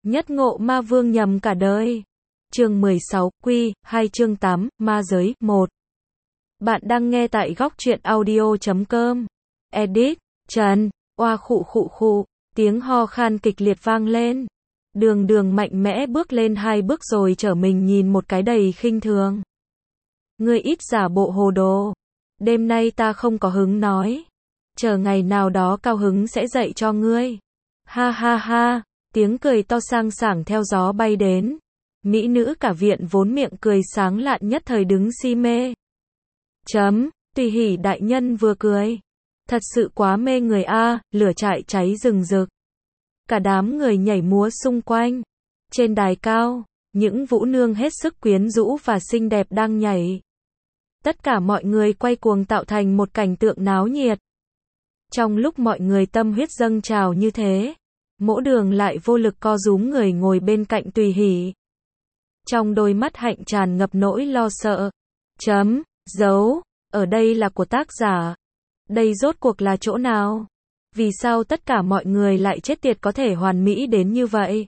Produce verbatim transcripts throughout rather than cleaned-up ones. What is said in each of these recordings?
Nhất ngộ ma vương nhầm cả đời. Chương mười sáu, Quy, hai chương tám, Ma giới, một. Bạn đang nghe tại góc truyện audio chấm com. Edit, Trần, oa khụ khụ khụ, tiếng ho khan kịch liệt vang lên. Đường đường mạnh mẽ bước lên hai bước rồi trở mình nhìn một cái đầy khinh thường. Ngươi ít giả bộ hồ đồ. Đêm nay ta không có hứng nói. Chờ ngày nào đó cao hứng sẽ dạy cho ngươi. Ha ha ha, tiếng cười to sang sảng theo gió bay đến. Mỹ nữ cả viện vốn miệng cười sáng lạn nhất thời đứng si mê. Chấm, Tùy Hỷ đại nhân vừa cười. Thật sự quá mê người a, lửa trại cháy rừng rực. Cả đám người nhảy múa xung quanh. Trên đài cao, những vũ nương hết sức quyến rũ và xinh đẹp đang nhảy. Tất cả mọi người quay cuồng tạo thành một cảnh tượng náo nhiệt. Trong lúc mọi người tâm huyết dâng trào như thế, Mỗ Đường lại vô lực co rúm người ngồi bên cạnh Tùy Hỷ. Trong đôi mắt hạnh tràn ngập nỗi lo sợ. Chấm, dấu, ở đây là của tác giả. Đây rốt cuộc là chỗ nào? Vì sao tất cả mọi người lại chết tiệt có thể hoàn mỹ đến như vậy?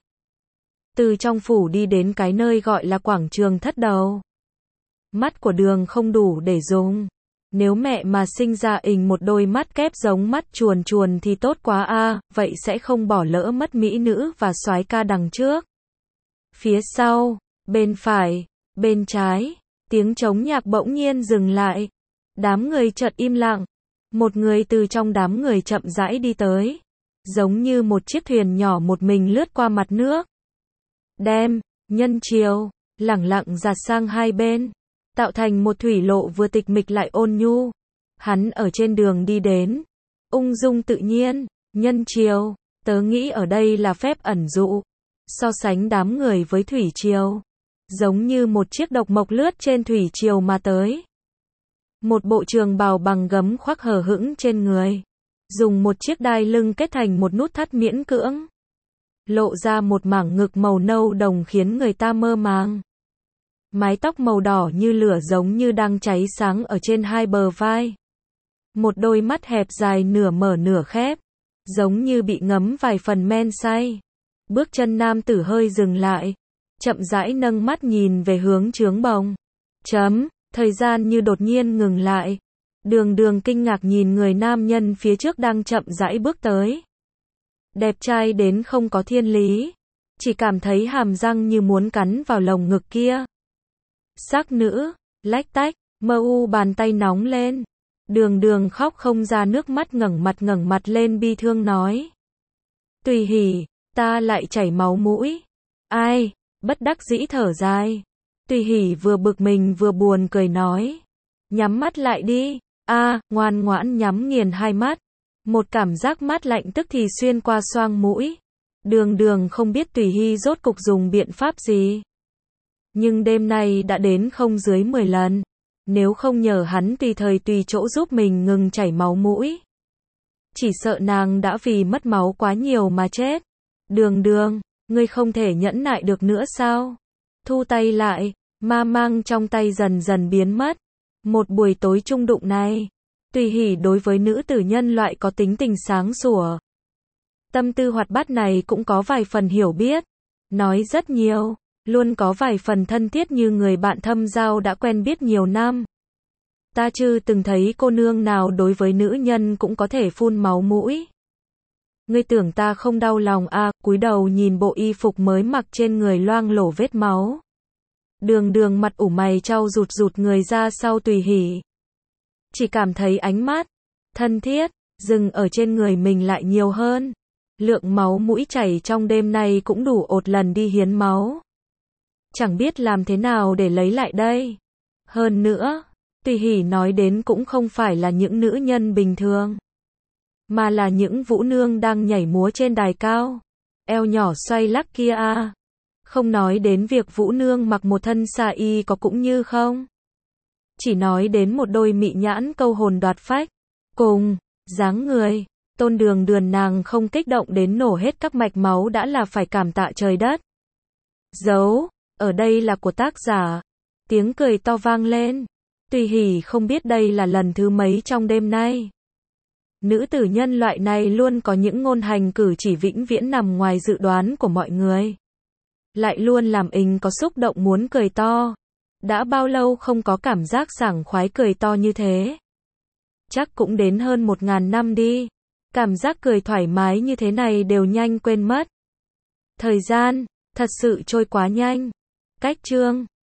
Từ trong phủ đi đến cái nơi gọi là quảng trường thất đầu. Mắt của Đường không đủ để dùng. Nếu mẹ mà sinh ra ình một đôi mắt kép giống mắt chuồn chuồn thì tốt quá a, vậy sẽ không bỏ lỡ mất mỹ nữ và soái ca đằng trước. Phía sau, bên phải, bên trái, tiếng trống nhạc bỗng nhiên dừng lại. Đám người chợt im lặng. Một người từ trong đám người chậm rãi đi tới. Giống như một chiếc thuyền nhỏ một mình lướt qua mặt nước. Đem, nhân chiều, lẳng lặng dạt sang hai bên. Tạo thành một thủy lộ vừa tịch mịch lại ôn nhu. Hắn ở trên đường đi đến. Ung dung tự nhiên, nhân chiều, tớ nghĩ ở đây là phép ẩn dụ. So sánh đám người với thủy triều. Giống như một chiếc độc mộc lướt trên thủy triều mà tới. Một bộ trường bào bằng gấm khoác hờ hững trên người. Dùng một chiếc đai lưng kết thành một nút thắt miễn cưỡng. Lộ ra một mảng ngực màu nâu đồng khiến người ta mơ màng. Mái tóc màu đỏ như lửa giống như đang cháy sáng ở trên hai bờ vai. Một đôi mắt hẹp dài nửa mở nửa khép. Giống như bị ngấm vài phần men say. Bước chân nam tử hơi dừng lại. Chậm rãi nâng mắt nhìn về hướng trướng bồng. Chấm, thời gian như đột nhiên ngừng lại. Đường đường kinh ngạc nhìn người nam nhân phía trước đang chậm rãi bước tới. Đẹp trai đến không có thiên lý. Chỉ cảm thấy hàm răng như muốn cắn vào lồng ngực kia. Sắc nữ, lách tách, mơ u bàn tay nóng lên. Đường đường khóc không ra nước mắt ngẩng mặt ngẩng mặt lên bi thương nói. Tùy Hỷ, ta lại chảy máu mũi. Ai, bất đắc dĩ thở dài. Tùy Hỷ vừa bực mình vừa buồn cười nói. Nhắm mắt lại đi. A, à, ngoan ngoãn nhắm nghiền hai mắt. Một cảm giác mát lạnh tức thì xuyên qua xoang mũi. Đường đường không biết Tùy Hy rốt cục dùng biện pháp gì. Nhưng đêm nay đã đến không dưới mười lần. Nếu không nhờ hắn tùy thời tùy chỗ giúp mình ngừng chảy máu mũi. Chỉ sợ nàng đã vì mất máu quá nhiều mà chết. Đường đường, ngươi không thể nhẫn nại được nữa sao? Thu tay lại, ma mang trong tay dần dần biến mất. Một buổi tối chung đụng này, Tùy Hỷ đối với nữ tử nhân loại có tính tình sáng sủa. Tâm tư hoạt bát này cũng có vài phần hiểu biết. Nói rất nhiều, luôn có vài phần thân thiết như người bạn thâm giao đã quen biết nhiều năm. Ta chưa từng thấy cô nương nào đối với nữ nhân cũng có thể phun máu mũi. Ngươi tưởng ta không đau lòng à, cúi đầu nhìn bộ y phục mới mặc trên người loang lổ vết máu. Đường đường mặt ủ mày trao rụt rụt người ra sau Tùy Hỷ. Chỉ cảm thấy ánh mắt, thân thiết, dừng ở trên người mình lại nhiều hơn. Lượng máu mũi chảy trong đêm nay cũng đủ ột lần đi hiến máu. Chẳng biết làm thế nào để lấy lại đây. Hơn nữa, Tùy Hỷ nói đến cũng không phải là những nữ nhân bình thường. Mà là những vũ nương đang nhảy múa trên đài cao. Eo nhỏ xoay lắc kia à. Không nói đến việc vũ nương mặc một thân sa y có cũng như không. Chỉ nói đến một đôi mị nhãn câu hồn đoạt phách. Cùng, dáng người, tôn đường đường nàng không kích động đến nổ hết các mạch máu đã là phải cảm tạ trời đất. Dấu, ở đây là của tác giả. Tiếng cười to vang lên. Tùy Hỷ không biết đây là lần thứ mấy trong đêm nay. Nữ tử nhân loại này luôn có những ngôn hành cử chỉ vĩnh viễn nằm ngoài dự đoán của mọi người. lại luôn làm Ình có xúc động muốn cười to. Đã bao lâu không có cảm giác sảng khoái cười to như thế? Chắc cũng đến hơn một ngàn năm đi. Cảm giác cười thoải mái như thế này đều nhanh quên mất. Thời gian, thật sự trôi quá nhanh. Cách chương